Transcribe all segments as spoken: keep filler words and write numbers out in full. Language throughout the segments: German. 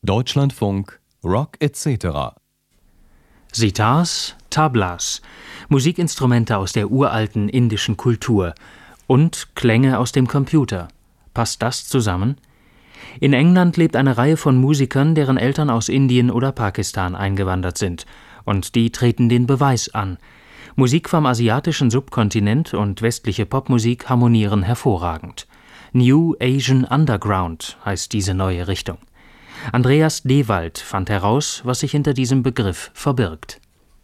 Deutschlandfunk Rock et cetera. Sitars, Tablas, Musikinstrumente aus der uralten indischen Kultur und Klänge aus dem Computer. Passt das zusammen? In England lebt eine Reihe von Musikern, deren Eltern aus Indien oder Pakistan eingewandert sind, und die treten den Beweis an. Musik vom asiatischen Subkontinent und westliche Popmusik harmonieren hervorragend. New Asian Underground heißt diese neue Richtung. Andreas Dewald fand heraus, was sich hinter diesem Begriff verbirgt.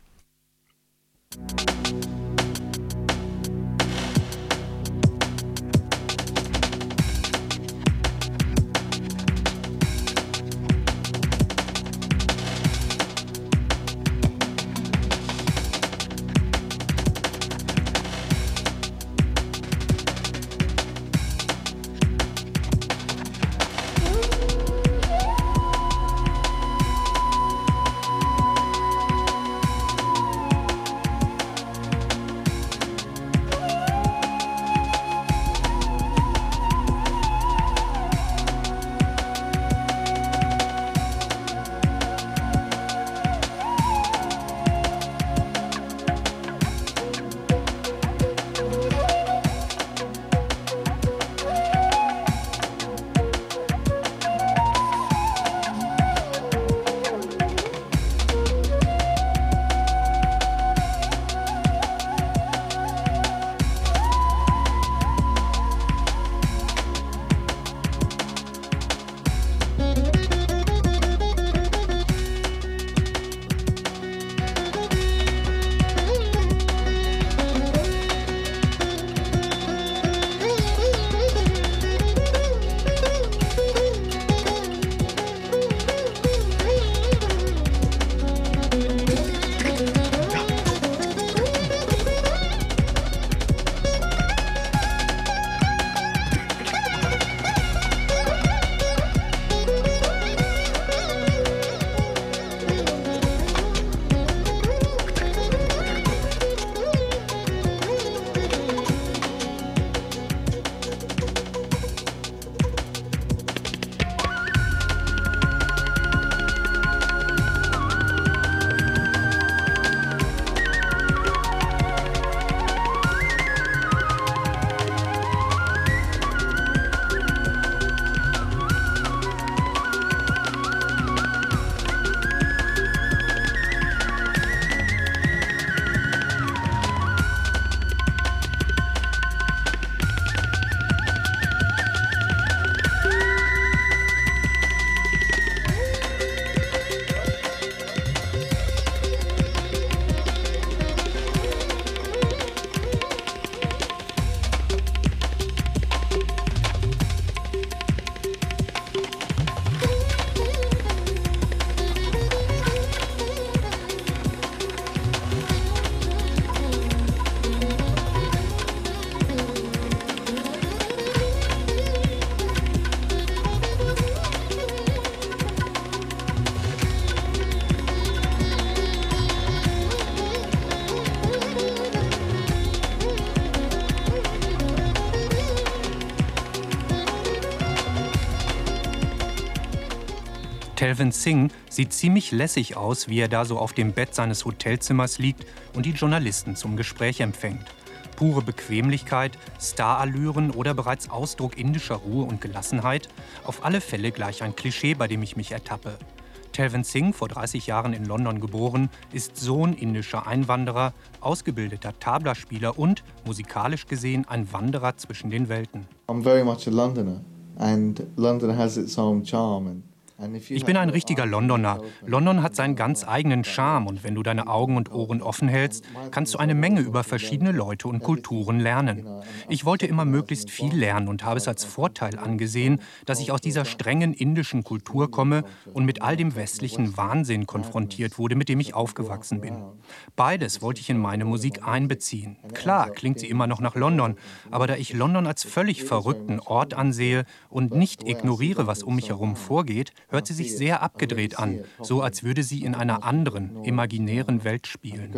Talvin Singh sieht ziemlich lässig aus, wie er da so auf dem Bett seines Hotelzimmers liegt und die Journalisten zum Gespräch empfängt. Pure Bequemlichkeit, Starallüren oder bereits Ausdruck indischer Ruhe und Gelassenheit? Auf alle Fälle gleich ein Klischee, bei dem ich mich ertappe. Talvin Singh, vor dreißig Jahren in London geboren, ist Sohn indischer Einwanderer, ausgebildeter Tablaspieler und, musikalisch gesehen, ein Wanderer zwischen den Welten. I'm very much a Londoner and London has its own charm. And Ich bin ein richtiger Londoner. London hat seinen ganz eigenen Charme und wenn du deine Augen und Ohren offen hältst, kannst du eine Menge über verschiedene Leute und Kulturen lernen. Ich wollte immer möglichst viel lernen und habe es als Vorteil angesehen, dass ich aus dieser strengen indischen Kultur komme und mit all dem westlichen Wahnsinn konfrontiert wurde, mit dem ich aufgewachsen bin. Beides wollte ich in meine Musik einbeziehen. Klar, klingt sie immer noch nach London, aber da ich London als völlig verrückten Ort ansehe und nicht ignoriere, was um mich herum vorgeht, hört sie sich sehr abgedreht an, so als würde sie in einer anderen, imaginären Welt spielen.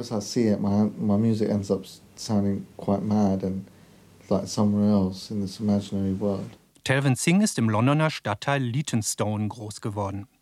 Talvin Singh ist im Londoner Stadtteil Leytonstone groß geworden.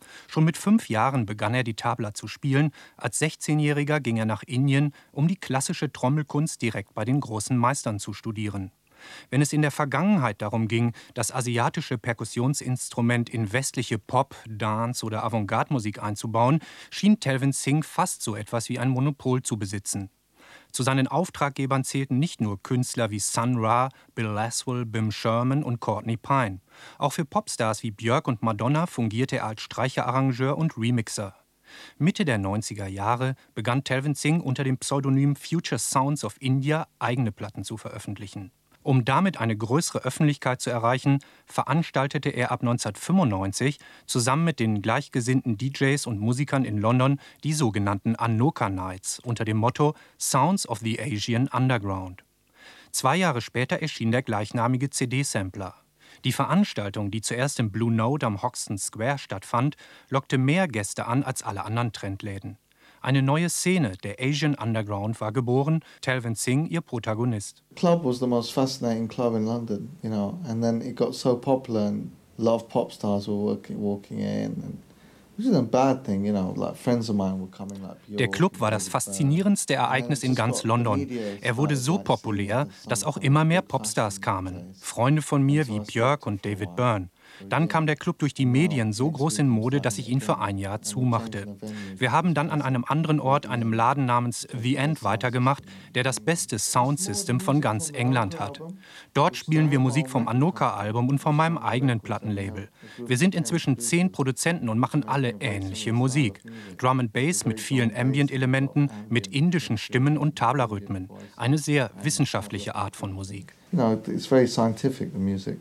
Schon mit fünf Jahren begann er die Tabla zu spielen. Als sechzehnjähriger ging er nach Indien, um die klassische Trommelkunst direkt bei den großen Meistern zu studieren. Wenn es in der Vergangenheit darum ging, das asiatische Perkussionsinstrument in westliche Pop-, Dance- oder Avantgarde-Musik einzubauen, schien Talvin Singh fast so etwas wie ein Monopol zu besitzen. Zu seinen Auftraggebern zählten nicht nur Künstler wie Sun Ra, Bill Laswell, Bim Sherman und Courtney Pine. Auch für Popstars wie Björk und Madonna fungierte er als Streicherarrangeur und Remixer. Mitte der neunziger Jahre begann Talvin Singh unter dem Pseudonym Future Sounds of India eigene Platten zu veröffentlichen. Um damit eine größere Öffentlichkeit zu erreichen, veranstaltete er ab neunzehnhundertfünfundneunzig zusammen mit den gleichgesinnten D Js und Musikern in London die sogenannten Anoka Nights unter dem Motto Sounds of the Asian Underground. Zwei Jahre später erschien der gleichnamige C D-Sampler. Die Veranstaltung, die zuerst im Blue Note am Hoxton Square stattfand, lockte mehr Gäste an als alle anderen Trendläden. Eine neue Szene, der Asian Underground, war geboren, Talvin Singh ihr Protagonist. Club was the most fascinating club in London, you know, and then it got so popular and a lot of pop stars were working, walking in, and which isn't a bad thing, you know, like friends of mine were coming like Björk. Der Club war das faszinierendste Ereignis in ganz London. Er wurde so populär, dass auch immer mehr Popstars kamen. Freunde von mir wie Björk und David Byrne. Dann kam der Club durch die Medien so groß in Mode, dass ich ihn für ein Jahr zumachte. Wir haben dann an einem anderen Ort, einem Laden namens The End, weitergemacht, der das beste Soundsystem von ganz England hat. Dort spielen wir Musik vom Anoka-Album und von meinem eigenen Plattenlabel. Wir sind inzwischen zehn Produzenten und machen alle ähnliche Musik. Drum and Bass mit vielen Ambient-Elementen, mit indischen Stimmen und Tabla-Rhythmen. Eine sehr wissenschaftliche Art von Musik. You know, it's very scientific, the music.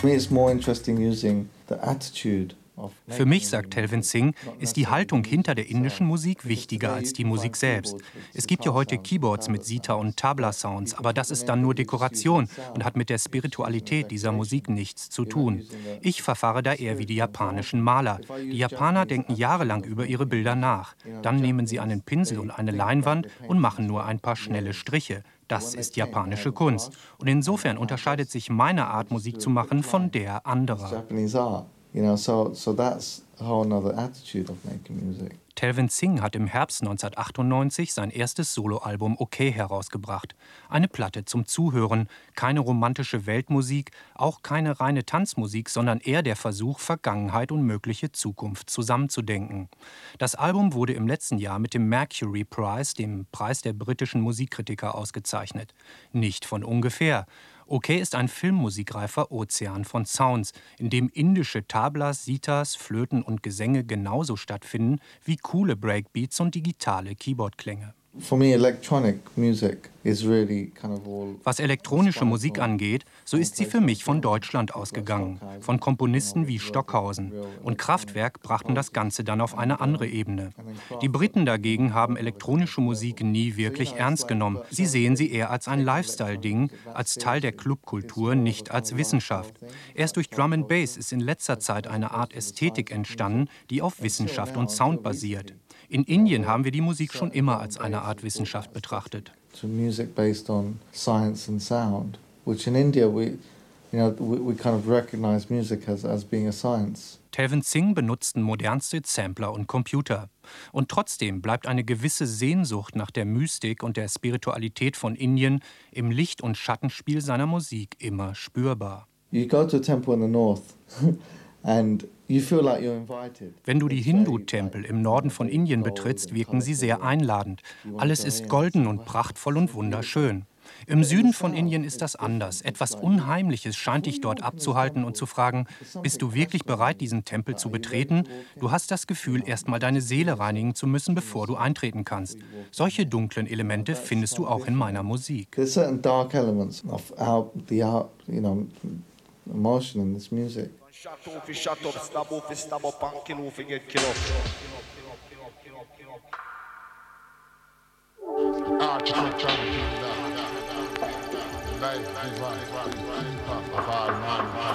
For me, it's more interesting using the attitude. Für mich, sagt Talvin Singh, ist die Haltung hinter der indischen Musik wichtiger als die Musik selbst. Es gibt ja heute Keyboards mit Sitar- und Tabla-Sounds, aber das ist dann nur Dekoration und hat mit der Spiritualität dieser Musik nichts zu tun. Ich verfahre da eher wie die japanischen Maler. Die Japaner denken jahrelang über ihre Bilder nach. Dann nehmen sie einen Pinsel und eine Leinwand und machen nur ein paar schnelle Striche. Das ist japanische Kunst. Und insofern unterscheidet sich meine Art, Musik zu machen, von der anderer. You know, so, so that's a whole other attitude of making music. Talvin Singh hat im Herbst neunzehnhundertachtundneunzig sein erstes Soloalbum Okay herausgebracht. Eine Platte zum Zuhören, keine romantische Weltmusik, auch keine reine Tanzmusik, sondern eher der Versuch, Vergangenheit und mögliche Zukunft zusammenzudenken. Das Album wurde im letzten Jahr mit dem Mercury Prize, dem Preis der britischen Musikkritiker, ausgezeichnet. Nicht von ungefähr. Okay ist ein filmmusikreifer Ozean von Sounds, in dem indische Tablas, Sitars, Flöten und Gesänge genauso stattfinden wie coole Breakbeats und digitale Keyboardklänge. For me, electronic music is really kind of all. Was elektronische Musik angeht, so ist sie für mich von Deutschland ausgegangen, von Komponisten wie Stockhausen. Und Kraftwerk brachten das Ganze dann auf eine andere Ebene. Die Briten dagegen haben elektronische Musik nie wirklich ernst genommen. Sie sehen sie eher als ein Lifestyle-Ding, als Teil der Clubkultur, nicht als Wissenschaft. Erst durch Drum and Bass ist in letzter Zeit eine Art Ästhetik entstanden, die auf Wissenschaft und Sound basiert. In Indien haben wir die Musik schon immer als eine Art Wissenschaft betrachtet. To music based on science and sound, which in India we, you know, we, we kind of recognize music as, as being a science. Talvin Singh benutzten modernste Sampler und Computer. Und trotzdem bleibt eine gewisse Sehnsucht nach der Mystik und der Spiritualität von Indien im Licht- und Schattenspiel seiner Musik immer spürbar. You go to a temple in the north and you feel like you're invited. Wenn du die Hindu-Tempel im Norden von Indien betrittst, wirken sie sehr einladend. Alles ist golden und prachtvoll und wunderschön. Im Süden von Indien ist das anders. Etwas Unheimliches scheint dich dort abzuhalten und zu fragen, bist du wirklich bereit, diesen Tempel zu betreten? Du hast das Gefühl, erst mal deine Seele reinigen zu müssen, bevor du eintreten kannst. Solche dunklen Elemente findest du auch in meiner Musik. There's certain dark elements of our, the art, you know, emotion in this music. Shut off, shut up, stab off, stab up, and kill off, get kill off. Ah, chant, chant, life is one of our man.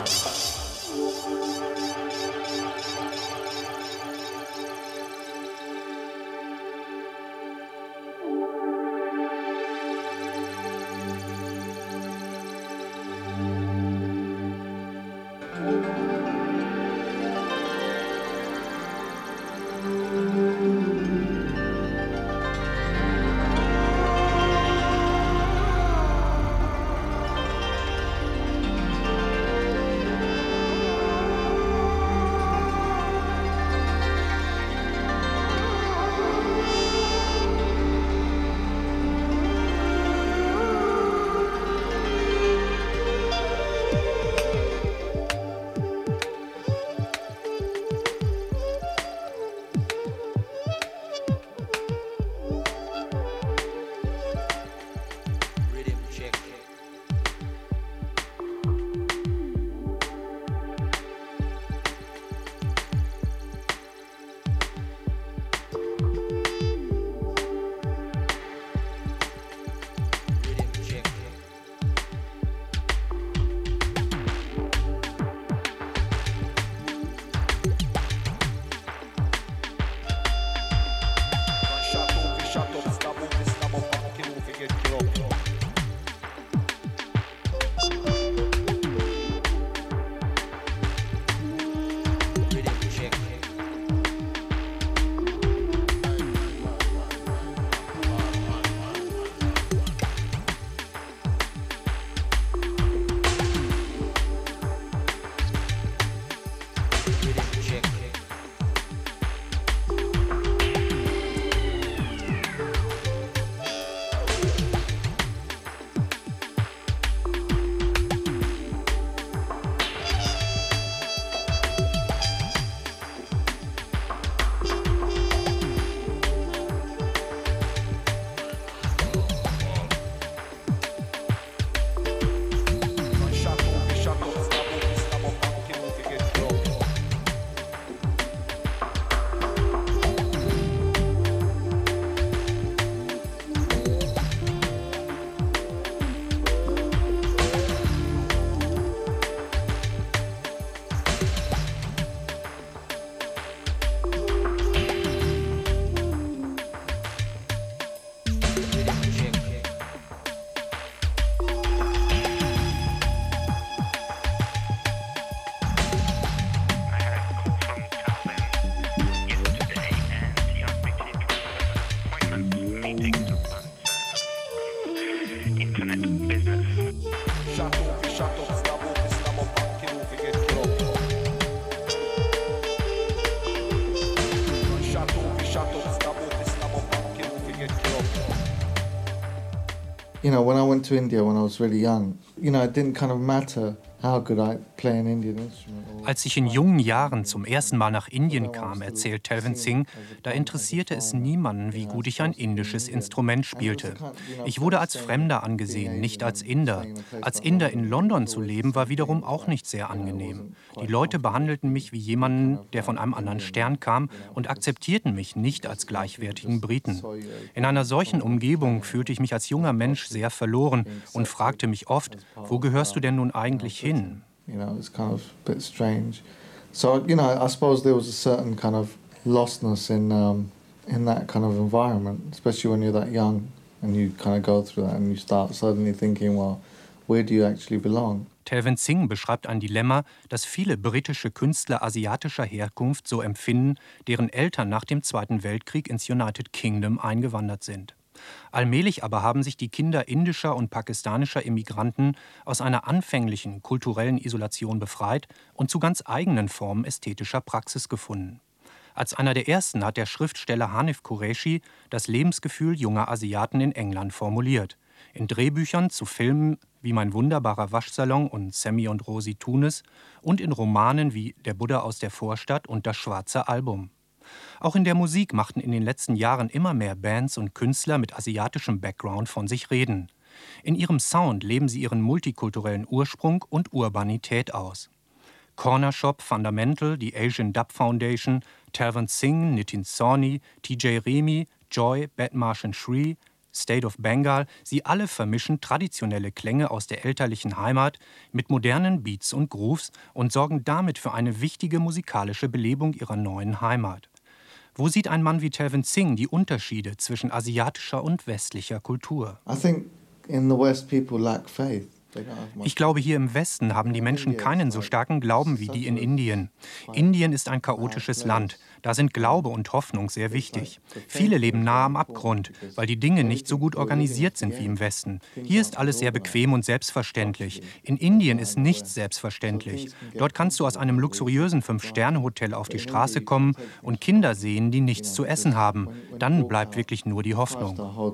You know, when I went to India when I was really young, you know, it didn't kind of matter how good I play an Indian instrument. Als ich in jungen Jahren zum ersten Mal nach Indien kam, erzählt Talvin Singh, da interessierte es niemanden, wie gut ich ein indisches Instrument spielte. Ich wurde als Fremder angesehen, nicht als Inder. Als Inder in London zu leben, war wiederum auch nicht sehr angenehm. Die Leute behandelten mich wie jemanden, der von einem anderen Stern kam und akzeptierten mich nicht als gleichwertigen Briten. In einer solchen Umgebung fühlte ich mich als junger Mensch sehr verloren und fragte mich oft, wo gehörst du denn nun eigentlich hin? You know, it's kind of a bit strange. So, you know, I suppose there was a certain kind of lostness in um, in that kind of environment, especially when you're that young and you kind of go through that and you start suddenly thinking, well, where do you actually belong? Talvin Singh beschreibt ein Dilemma, das viele britische Künstler asiatischer Herkunft so empfinden, deren Eltern nach dem Zweiten Weltkrieg ins United Kingdom eingewandert sind. Allmählich aber haben sich die Kinder indischer und pakistanischer Immigranten aus einer anfänglichen kulturellen Isolation befreit und zu ganz eigenen Formen ästhetischer Praxis gefunden. Als einer der ersten hat der Schriftsteller Hanif Kureishi das Lebensgefühl junger Asiaten in England formuliert. In Drehbüchern zu Filmen wie Mein wunderbarer Waschsalon und Sammy und Rosie tun es und in Romanen wie Der Buddha aus der Vorstadt und Das schwarze Album. Auch in der Musik machten in den letzten Jahren immer mehr Bands und Künstler mit asiatischem Background von sich reden. In ihrem Sound leben sie ihren multikulturellen Ursprung und Urbanität aus. Corner Shop, Fundamental, die Asian Dub Foundation, Talvin Singh, Nitin Sawhney, T J Remy, Joy, Badmarsh and Shri, State of Bengal, sie alle vermischen traditionelle Klänge aus der elterlichen Heimat mit modernen Beats und Grooves und sorgen damit für eine wichtige musikalische Belebung ihrer neuen Heimat. Wo sieht ein Mann wie Talvin Singh die Unterschiede zwischen asiatischer und westlicher Kultur? I think in the West people lack faith. Ich glaube, hier im Westen haben die Menschen keinen so starken Glauben wie die in Indien. Indien ist ein chaotisches Land. Da sind Glaube und Hoffnung sehr wichtig. Viele leben nah am Abgrund, weil die Dinge nicht so gut organisiert sind wie im Westen. Hier ist alles sehr bequem und selbstverständlich. In Indien ist nichts selbstverständlich. Dort kannst du aus einem luxuriösen Fünf-Sterne-Hotel auf die Straße kommen und Kinder sehen, die nichts zu essen haben. Dann bleibt wirklich nur die Hoffnung.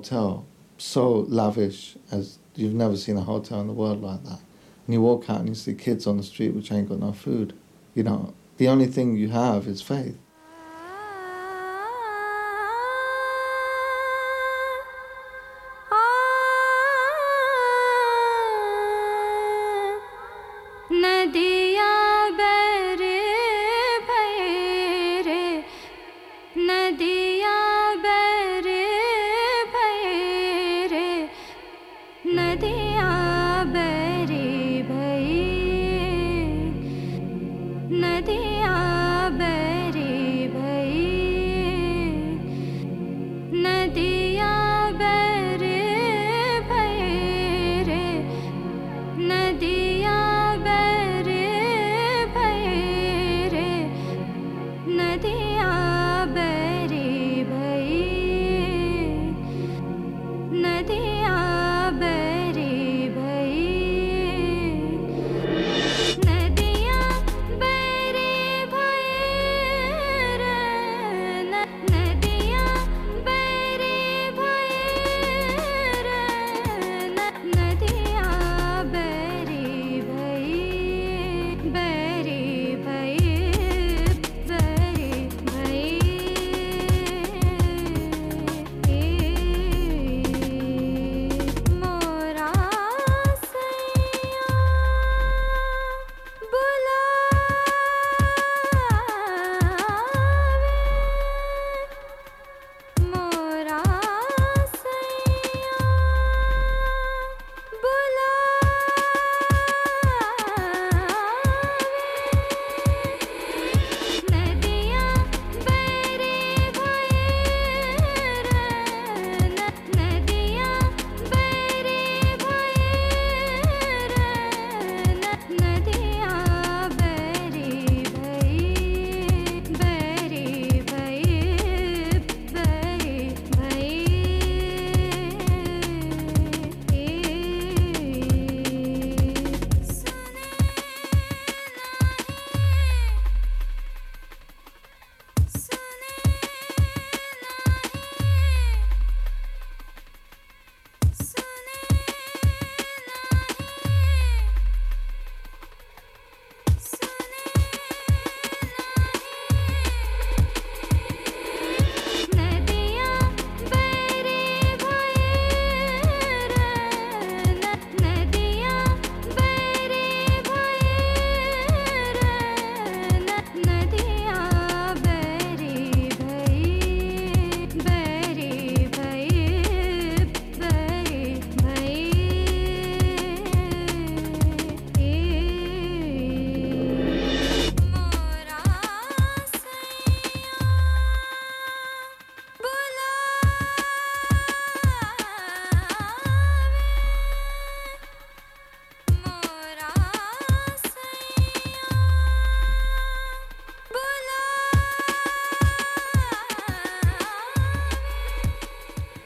So lavish as you've never seen a hotel in the world like that. And you walk out and you see kids on the street which ain't got no food. You know, the only thing you have is faith.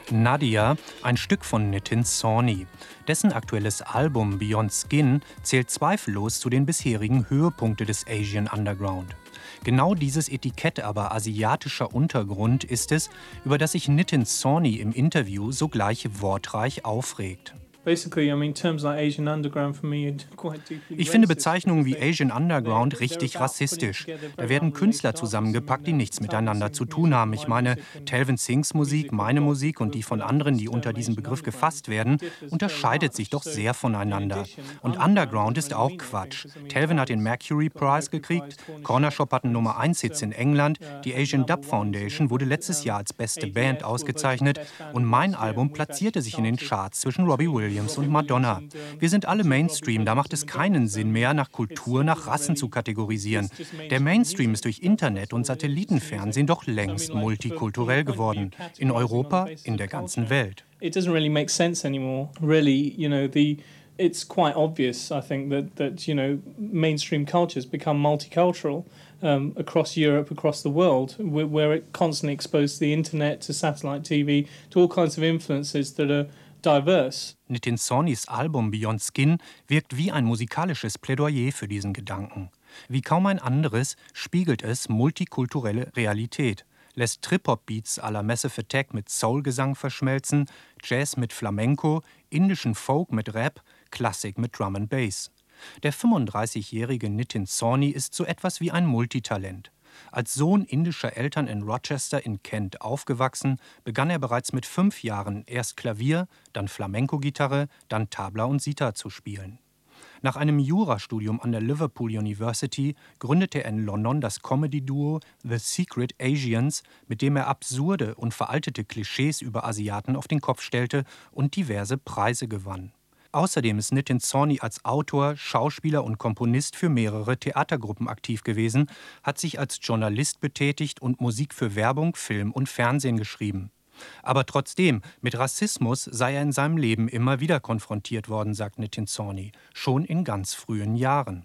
Nadia, ein Stück von Nitin Sawhney. Dessen aktuelles Album Beyond Skin zählt zweifellos zu den bisherigen Höhepunkten des Asian Underground. Genau dieses Etikett aber asiatischer Untergrund ist es, über das sich Nitin Sawhney im Interview sogleich wortreich aufregt. Ich finde Bezeichnungen wie Asian Underground richtig rassistisch. Da werden Künstler zusammengepackt, die nichts miteinander zu tun haben. Ich meine, Talvin Singhs Musik, meine Musik und die von anderen, die unter diesem Begriff gefasst werden, unterscheidet sich doch sehr voneinander. Und Underground ist auch Quatsch. Talvin hat den Mercury Prize gekriegt, Corner Shop hatten Nummer eins Hits in England, die Asian Dub Foundation wurde letztes Jahr als beste Band ausgezeichnet und mein Album platzierte sich in den Charts zwischen Robbie Williams und Madonna. Wir sind alle Mainstream, da macht es keinen Sinn mehr, nach Kultur, nach Rassen zu kategorisieren. Der Mainstream ist durch Internet und Satellitenfernsehen doch längst multikulturell geworden. In Europa, in der ganzen Welt. It doesn't really make sense anymore. Really, you know, the it's quite obvious, I think, that that you know, mainstream cultures become multicultural um, across Europe, across the world, where, where it constantly exposed to the internet, to satellite T V, to all kinds of influences that are diverse. Nitin Sawhneys Album Beyond Skin wirkt wie ein musikalisches Plädoyer für diesen Gedanken. Wie kaum ein anderes spiegelt es multikulturelle Realität, lässt Trip-Hop-Beats à la Massive Attack mit Soul-Gesang verschmelzen, Jazz mit Flamenco, indischen Folk mit Rap, Klassik mit Drum and Bass. Der fünfunddreißigjährige Nitin Sawhney ist so etwas wie ein Multitalent. Als Sohn indischer Eltern in Rochester in Kent aufgewachsen, begann er bereits mit fünf Jahren erst Klavier, dann Flamenco-Gitarre, dann Tabla und Sitar zu spielen. Nach einem Jurastudium an der Liverpool University gründete er in London das Comedy-Duo The Secret Asians, mit dem er absurde und veraltete Klischees über Asiaten auf den Kopf stellte und diverse Preise gewann. Außerdem ist Nitin Sawhney als Autor, Schauspieler und Komponist für mehrere Theatergruppen aktiv gewesen, hat sich als Journalist betätigt und Musik für Werbung, Film und Fernsehen geschrieben. Aber trotzdem, mit Rassismus sei er in seinem Leben immer wieder konfrontiert worden, sagt Nitin Sawhney, schon in ganz frühen Jahren.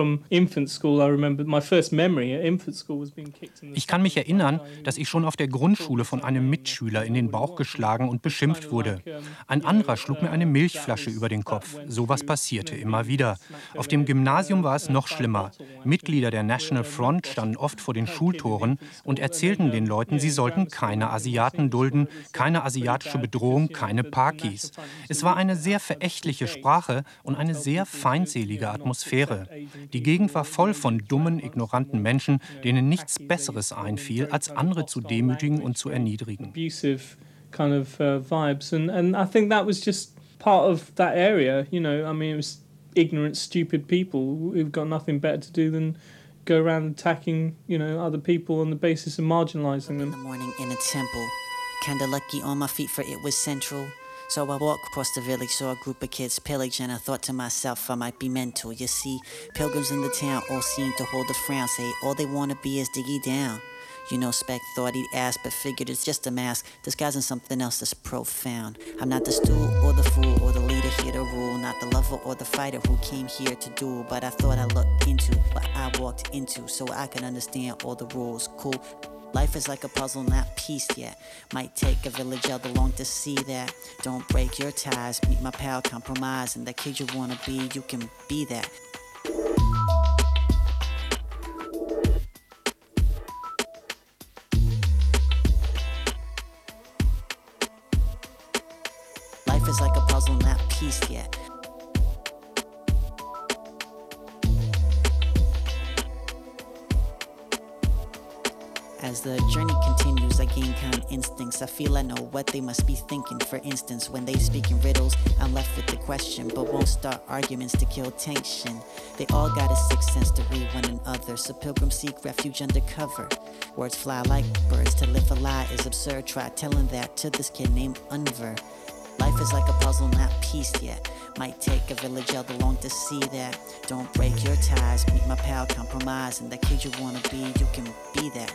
Ich kann mich erinnern, dass ich schon auf der Grundschule von einem Mitschüler in den Bauch geschlagen und beschimpft wurde. Ein anderer schlug mir eine Milchflasche über den Kopf. Sowas passierte immer wieder. Auf dem Gymnasium war es noch schlimmer. Mitglieder der National Front standen oft vor den Schultoren und erzählten den Leuten, sie sollten keine Asiaten dulden, keine asiatische Bedrohung, keine Pakis. Es war eine sehr verächtliche Sprache und eine sehr feindselige Atmosphäre. Die Gegend war voll von dummen, ignoranten Menschen, denen nichts Besseres einfiel, als andere zu demütigen und zu erniedrigen. Kind of uh, vibes, and and I think that was just part of that area. You know, I mean, it was ignorant, stupid people who've got nothing better to do than go around attacking, you know, other people on the basis of marginalizing them. In the morning in a temple, kinda lucky on my feet for it was central. So I walked across the village, saw a group of kids pillage, and I thought to myself I might be mental. You see, pilgrims in the town all seem to hold a frown, say all they wanna be is diggy down. You know, Speck thought he'd ask, but figured it's just a mask, disguising something else that's profound. I'm not the stool or the fool or the leader here to rule, not the lover or the fighter who came here to duel, but I thought I looked into what I walked into, so I could understand all the rules. Cool. Life is like a puzzle not pieced yet. Might take a village elder long to see that. Don't break your ties, meet my pal, compromise. And that kid you wanna be, you can be that. Life is like a puzzle not pieced yet. As the journey continues, I gain kind instincts. I feel I know what they must be thinking. For instance, when they speak in riddles, I'm left with the question, but won't start arguments to kill tension. They all got a sixth sense to read one another, so pilgrims seek refuge undercover. Words fly like birds, to live a lie is absurd. Try telling that to this kid named Unver. Life is like a puzzle not pieced yet. Might take a village elder long to see that. Don't break your ties, meet my pal, compromise. And that kid you wanna be, you can be that.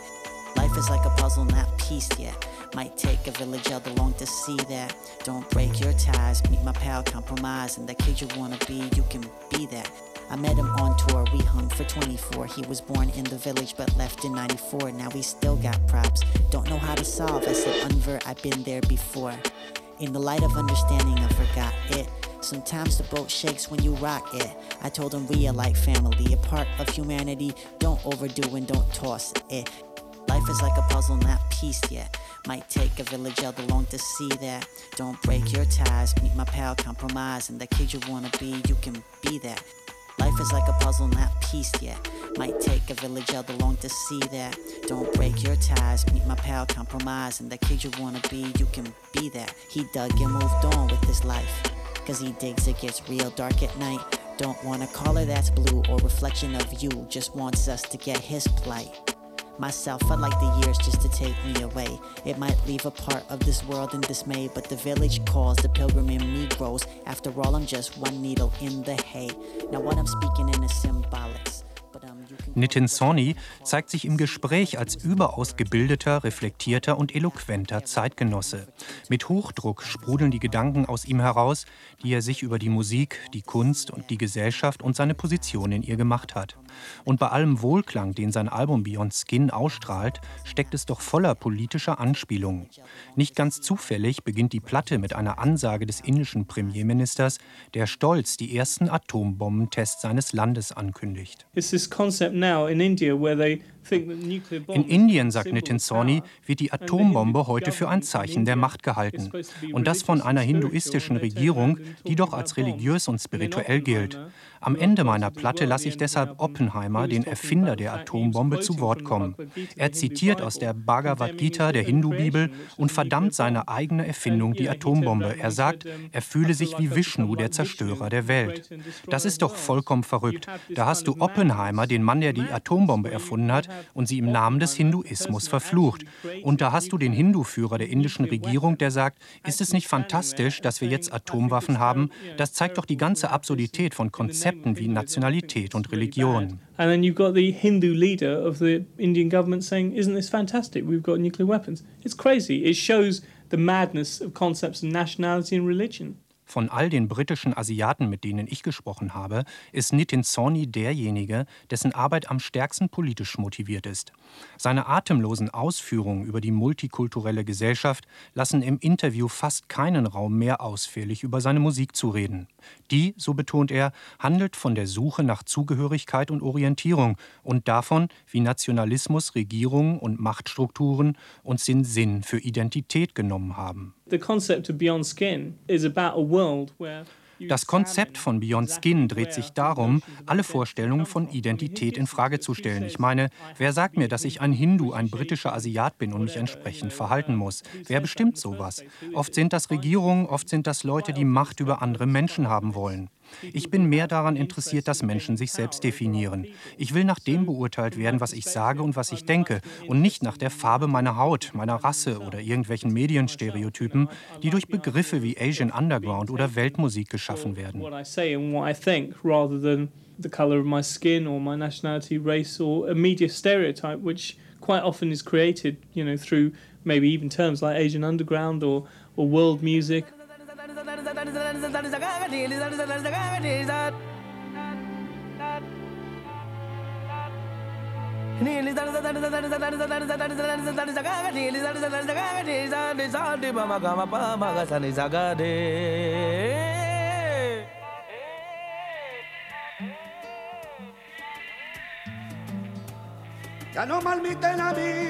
Life is like a puzzle not pieced yet. Might take a village elder long to see that. Don't break your ties, meet my pal, compromise. And that kid you wanna be, you can be that. I met him on tour, we hung for twenty-four. He was born in the village but left in ninety-four. Now he still got props, don't know how to solve. I said unvert, I've been there before. In the light of understanding, I forgot it. Sometimes the boat shakes when you rock it. I told him we are like family, a part of humanity. Don't overdo and don't toss it. Life is like a puzzle not pieced yet. Might take a village elder long to see that. Don't break your ties, meet my pal, compromise. And that kid you wanna be, you can be that. Life is like a puzzle not pieced yet. Might take a village elder long to see that. Don't break your ties, meet my pal, compromise. And that kid you wanna be, you can be that. He dug and moved on with his life, cause he digs it gets real dark at night. Don't wanna call her that's blue or reflection of you, just wants us to get his plight. Myself, I'd like the years just to take me away. It might leave a part of this world in dismay, but the village calls, the pilgrim in me grows. After all, I'm just one needle in the hay. Now what I'm speaking in is symbolics. Nitin Sawhney zeigt sich im Gespräch als überaus gebildeter, reflektierter und eloquenter Zeitgenosse. Mit Hochdruck sprudeln die Gedanken aus ihm heraus, die er sich über die Musik, die Kunst und die Gesellschaft und seine Position in ihr gemacht hat. Und bei allem Wohlklang, den sein Album Beyond Skin ausstrahlt, steckt es doch voller politischer Anspielungen. Nicht ganz zufällig beginnt die Platte mit einer Ansage des indischen Premierministers, der stolz die ersten Atombombentests seines Landes ankündigt. It's this concept now in India where they In Indien, sagt Nitin Sawhney, wird die Atombombe heute für ein Zeichen der Macht gehalten. Und das von einer hinduistischen Regierung, die doch als religiös und spirituell gilt. Am Ende meiner Platte lasse ich deshalb Oppenheimer, den Erfinder der Atombombe, zu Wort kommen. Er zitiert aus der Bhagavad Gita, der Hindu-Bibel, und verdammt seine eigene Erfindung, die Atombombe. Er sagt, er fühle sich wie Vishnu, der Zerstörer der Welt. Das ist doch vollkommen verrückt. Da hast du Oppenheimer, den Mann, der die Atombombe erfunden hat, und sie im Namen des Hinduismus verflucht. Und da hast du den Hindu-Führer der indischen Regierung, der sagt, ist es nicht fantastisch, dass wir jetzt Atomwaffen haben? Das zeigt doch die ganze Absurdität von Konzepten wie Nationalität und Religion. And then you've got the Hindu leader of the Indian government saying, isn't this fantastic? We've got nuclear weapons. It's crazy. It shows the madness of concepts of nationality and religion. Von all den britischen Asiaten, mit denen ich gesprochen habe, ist Nitin Sawhney derjenige, dessen Arbeit am stärksten politisch motiviert ist. Seine atemlosen Ausführungen über die multikulturelle Gesellschaft lassen im Interview fast keinen Raum mehr, ausführlich über seine Musik zu reden. Die, so betont er, handelt von der Suche nach Zugehörigkeit und Orientierung und davon, wie Nationalismus, Regierungen und Machtstrukturen uns den Sinn für Identität genommen haben. The concept of Beyond Skin is about a world where Das Konzept von Beyond Skin dreht sich darum, alle Vorstellungen von Identität in Frage zu stellen. Ich meine, wer sagt mir, dass ich ein Hindu, ein britischer Asiat bin und mich entsprechend verhalten muss? Wer bestimmt sowas? Oft sind das Regierungen, oft sind das Leute, die Macht über andere Menschen haben wollen. Ich bin mehr daran interessiert, dass Menschen sich selbst definieren. Ich will nach dem beurteilt werden, was ich sage und was ich denke, und nicht nach der Farbe meiner Haut, meiner Rasse oder irgendwelchen Medienstereotypen, die durch Begriffe wie Asian Underground oder Weltmusik geschaffen werden. what I say and what I think, rather than the color of my skin or my nationality, race or a media stereotype, which quite often is created, you know, through maybe even terms like Asian Underground or, or world music. Ya no malmiten a mí.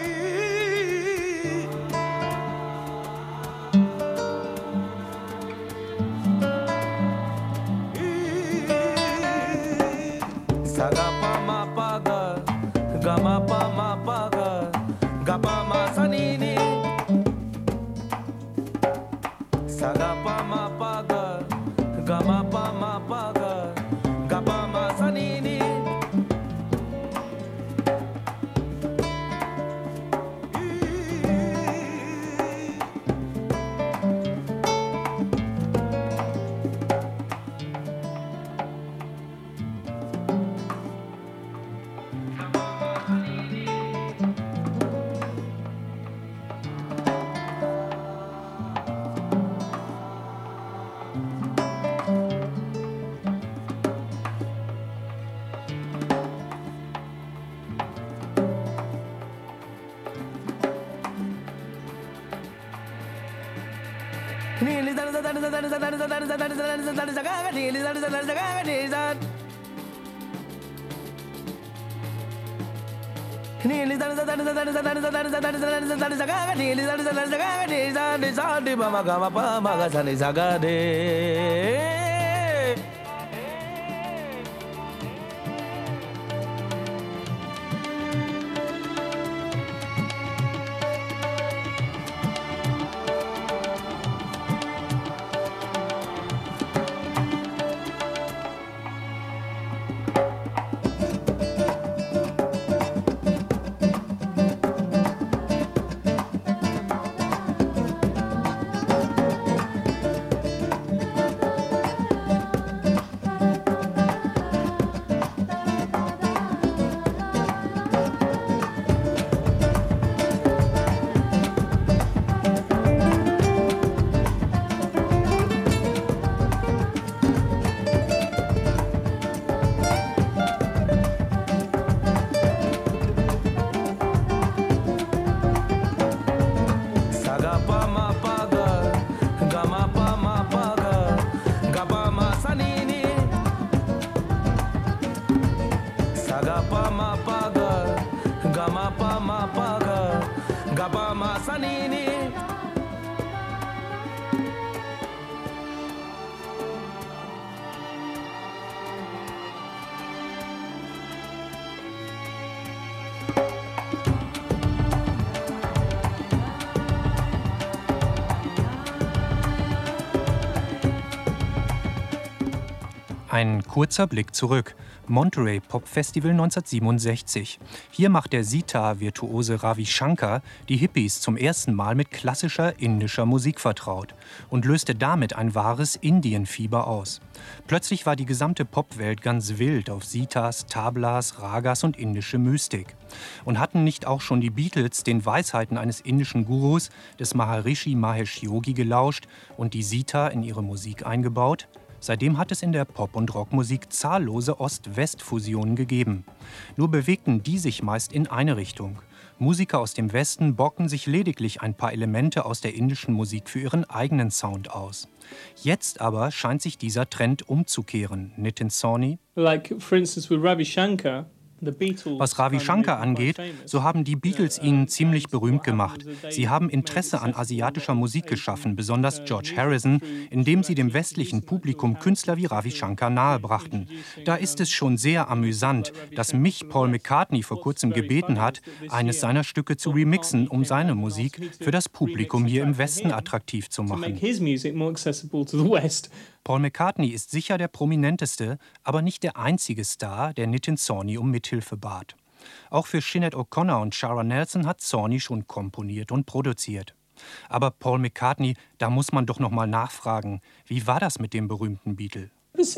Saga pa ma pa ga, ga ma pa ma pa ga, ga pa ma sa ni ni. Saga pa ma pa ga, ga ma pa ma pa ga, ga pa ma sa ni ni. Ein kurzer Blick zurück. Monterey Pop Festival neunzehnhundertsiebenundsechzig. Hier macht der Sitar-Virtuose Ravi Shankar die Hippies zum ersten Mal mit klassischer indischer Musik vertraut und löste damit ein wahres Indienfieber aus. Plötzlich war die gesamte Popwelt ganz wild auf Sitars, Tablas, Ragas und indische Mystik. Und hatten nicht auch schon die Beatles den Weisheiten eines indischen Gurus, des Maharishi Mahesh Yogi, gelauscht und die Sitar in ihre Musik eingebaut? Seitdem hat es in der Pop- und Rockmusik zahllose Ost-West-Fusionen gegeben. Nur bewegten die sich meist in eine Richtung. Musiker aus dem Westen bocken sich lediglich ein paar Elemente aus der indischen Musik für ihren eigenen Sound aus. Jetzt aber scheint sich dieser Trend umzukehren. Nitin Sawhney? Like, for instance, with Ravi Shankar. Was Ravi Shankar angeht, so haben die Beatles ihn ziemlich berühmt gemacht. Sie haben Interesse an asiatischer Musik geschaffen, besonders George Harrison, indem sie dem westlichen Publikum Künstler wie Ravi Shankar nahebrachten. Da ist es schon sehr amüsant, dass mich Paul McCartney vor kurzem gebeten hat, eines seiner Stücke zu remixen, um seine Musik für das Publikum hier im Westen attraktiv zu machen. Paul McCartney ist sicher der prominenteste, aber nicht der einzige Star, der Nitin Sawhney um Mithilfe bat. Auch für Sinead O'Connor und Shara Nelson hat Sawhney schon komponiert und produziert. Aber Paul McCartney, da muss man doch noch mal nachfragen, wie war das mit dem berühmten Beatle? Es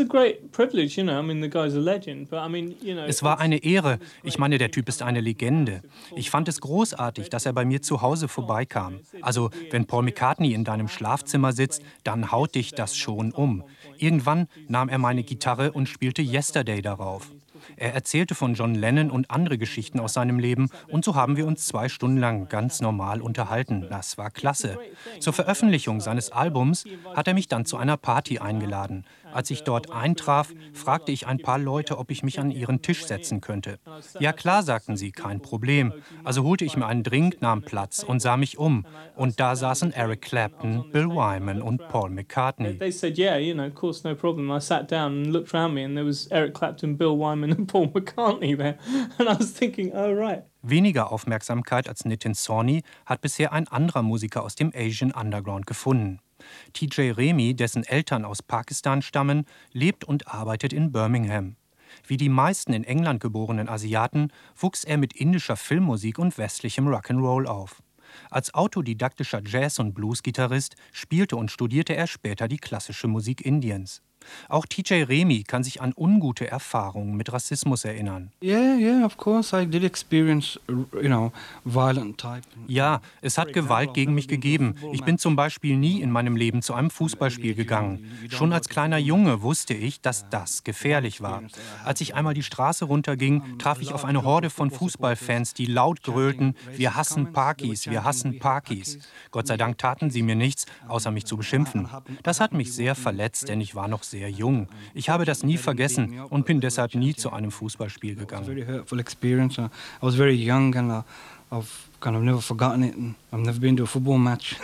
war eine Ehre. Ich meine, der Typ ist eine Legende. Ich fand es großartig, dass er bei mir zu Hause vorbeikam. Also, wenn Paul McCartney in deinem Schlafzimmer sitzt, dann haut dich das schon um. Irgendwann nahm er meine Gitarre und spielte Yesterday darauf. Er erzählte von John Lennon und andere Geschichten aus seinem Leben und so haben wir uns zwei Stunden lang ganz normal unterhalten. Das war klasse. Zur Veröffentlichung seines Albums hat er mich dann zu einer Party eingeladen. Als ich dort eintraf, fragte ich ein paar Leute, ob ich mich an ihren Tisch setzen könnte. Ja klar, sagten sie, kein Problem. Also holte ich mir einen Drink, nahm Platz und sah mich um. Und da saßen Eric Clapton, Bill Wyman und Paul McCartney. They said, yeah, you know, of course, no problem. I sat down and looked around me and there was Eric Clapton, Bill Wyman and Paul McCartney there. And I was thinking, oh right. Weniger Aufmerksamkeit als Nitin Sawhney hat bisher ein anderer Musiker aus dem Asian Underground gefunden. T J Remy, dessen Eltern aus Pakistan stammen, lebt und arbeitet in Birmingham. Wie die meisten in England geborenen Asiaten wuchs er mit indischer Filmmusik und westlichem Rock'n'Roll auf. Als autodidaktischer Jazz- und Blues-Gitarrist spielte und studierte er später die klassische Musik Indiens. Auch T J Remy kann sich an ungute Erfahrungen mit Rassismus erinnern. Yeah, yeah, of course I did experience, you know, violent type. Ja, es hat Gewalt gegen mich gegeben. Ich bin zum Beispiel nie in meinem Leben zu einem Fußballspiel gegangen. Schon als kleiner Junge wusste ich, dass das gefährlich war. Als ich einmal die Straße runterging, traf ich auf eine Horde von Fußballfans, die laut grölten: Wir hassen Pakis, wir hassen Pakis. Gott sei Dank taten sie mir nichts, außer mich zu beschimpfen. Das hat mich sehr verletzt, denn ich war noch sehr jung. Ich habe das nie vergessen und bin deshalb nie zu einem Fußballspiel gegangen. Very hurtful experience. I was very young and uh, I've kind of never forgotten it, and I've never been to a football match.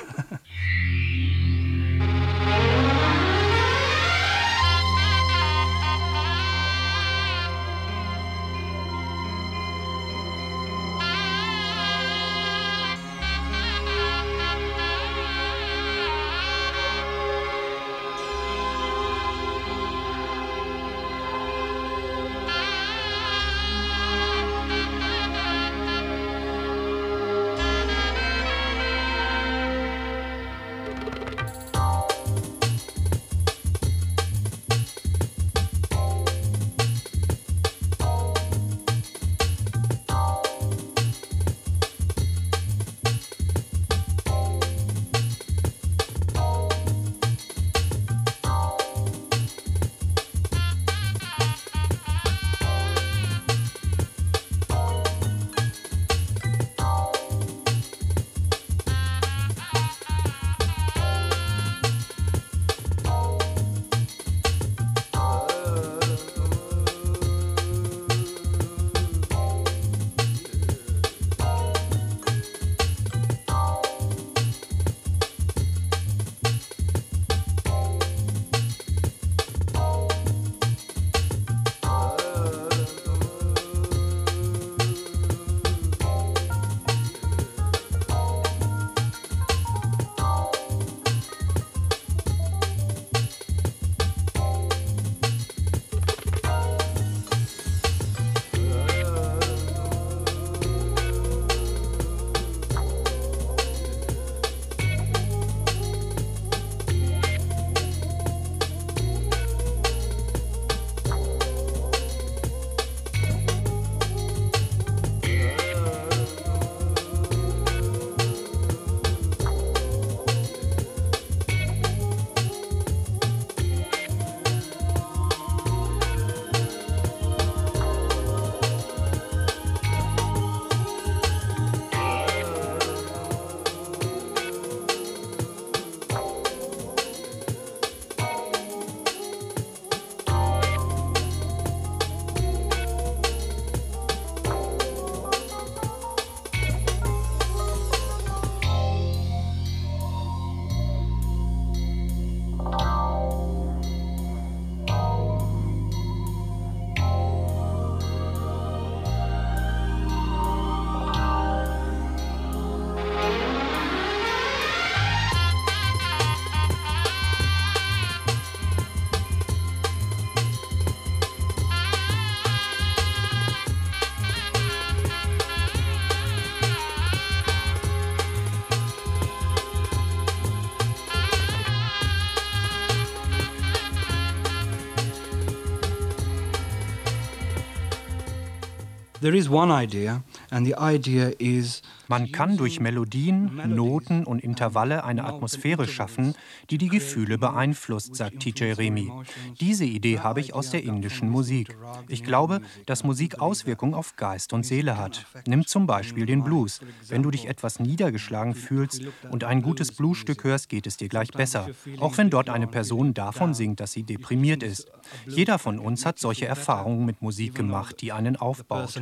There is one idea, and the idea is Man kann durch Melodien, Noten und Intervalle eine Atmosphäre schaffen, die die Gefühle beeinflusst, sagt T J Remy. Diese Idee habe ich aus der indischen Musik. Ich glaube, dass Musik Auswirkungen auf Geist und Seele hat. Nimm zum Beispiel den Blues. Wenn du dich etwas niedergeschlagen fühlst und ein gutes Bluesstück hörst, geht es dir gleich besser. Auch wenn dort eine Person davon singt, dass sie deprimiert ist. Jeder von uns hat solche Erfahrungen mit Musik gemacht, die einen aufbaut.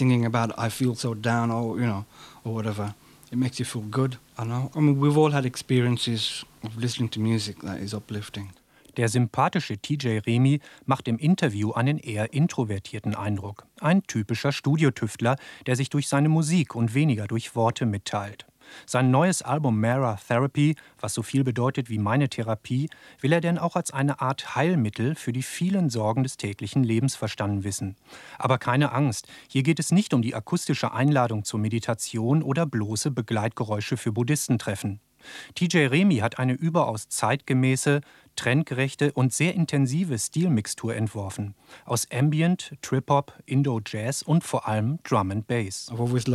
Or whatever. It makes you feel good. I know. I mean, we've all had experiences of listening to music that is uplifting. Der sympathische T J Remy macht im Interview einen eher introvertierten Eindruck. Ein typischer Studiotüftler, der sich durch seine Musik und weniger durch Worte mitteilt. Sein neues Album Mara Therapy, was so viel bedeutet wie meine Therapie, will er denn auch als eine Art Heilmittel für die vielen Sorgen des täglichen Lebens verstanden wissen. Aber keine Angst, hier geht es nicht um die akustische Einladung zur Meditation oder bloße Begleitgeräusche für Buddhistentreffen. T J Remy hat eine überaus zeitgemäße, trendgerechte und sehr intensive Stilmixtur entworfen. Aus Ambient, Trip-Hop, Indo-Jazz und vor allem Drum and Bass.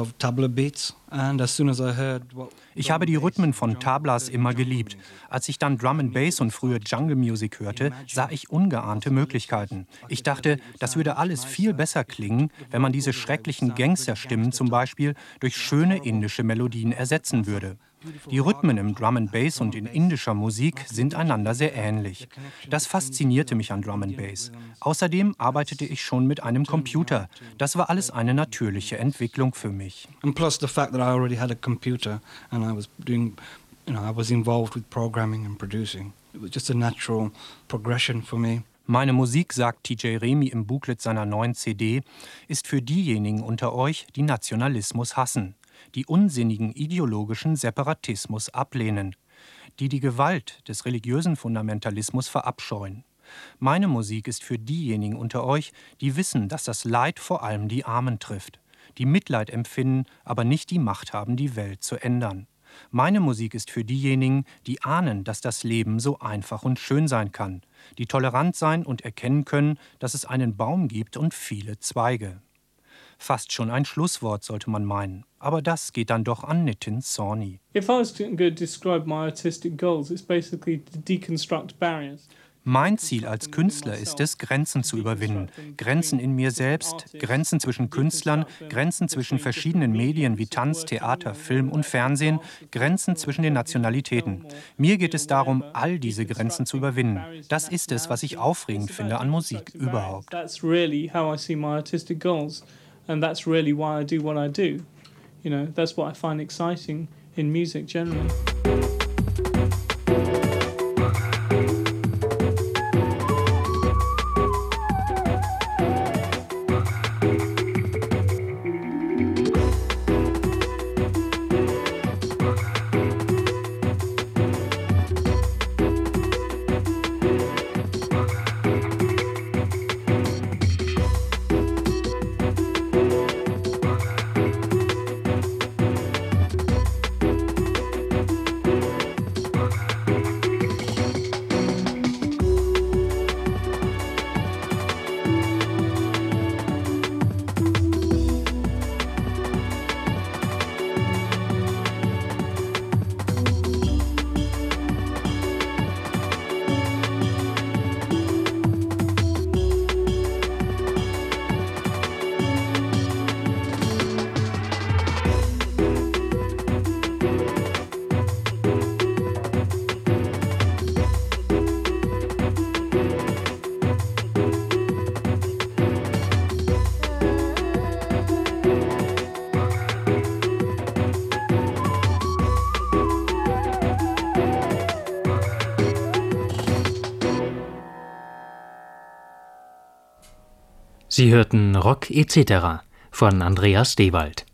Ich habe die Rhythmen von Tablas immer geliebt. Als ich dann Drum and Bass und früher Jungle Music hörte, sah ich ungeahnte Möglichkeiten. Ich dachte, das würde alles viel besser klingen, wenn man diese schrecklichen Gangsterstimmen zum Beispiel durch schöne indische Melodien ersetzen würde. Die Rhythmen im Drum and Bass und in indischer Musik sind einander sehr ähnlich. Das faszinierte mich an Drum and Bass. Außerdem arbeitete ich schon mit einem Computer. Das war alles eine natürliche Entwicklung für mich. And plus the fact that I already had a computer and I was doing, you know, I was involved with programming and producing. It was just a natural progression for me. Meine Musik, sagt T J Remy im Booklet seiner neuen C D, ist für diejenigen unter euch, die Nationalismus hassen, die unsinnigen ideologischen Separatismus ablehnen, die die Gewalt des religiösen Fundamentalismus verabscheuen. Meine Musik ist für diejenigen unter euch, die wissen, dass das Leid vor allem die Armen trifft, die Mitleid empfinden, aber nicht die Macht haben, die Welt zu ändern. Meine Musik ist für diejenigen, die ahnen, dass das Leben so einfach und schön sein kann, die tolerant sein und erkennen können, dass es einen Baum gibt und viele Zweige. Fast schon ein Schlusswort, sollte man meinen. Aber das geht dann doch an Nitin Sawhney. If I was to describe my artistic goals, it's basically to deconstruct barriers. Mein Ziel als Künstler ist es, Grenzen zu überwinden. Grenzen in mir selbst, Grenzen zwischen Künstlern, Grenzen zwischen verschiedenen Medien wie Tanz, Theater, Film und Fernsehen, Grenzen zwischen den Nationalitäten. Mir geht es darum, all diese Grenzen zu überwinden. Das ist es, was ich aufregend finde an Musik überhaupt. That's really how I see my artistic goals. And that's really why I do what I do. You know, that's what I find exciting in music generally. Sie hörten Rock et cetera von Andreas Dewald.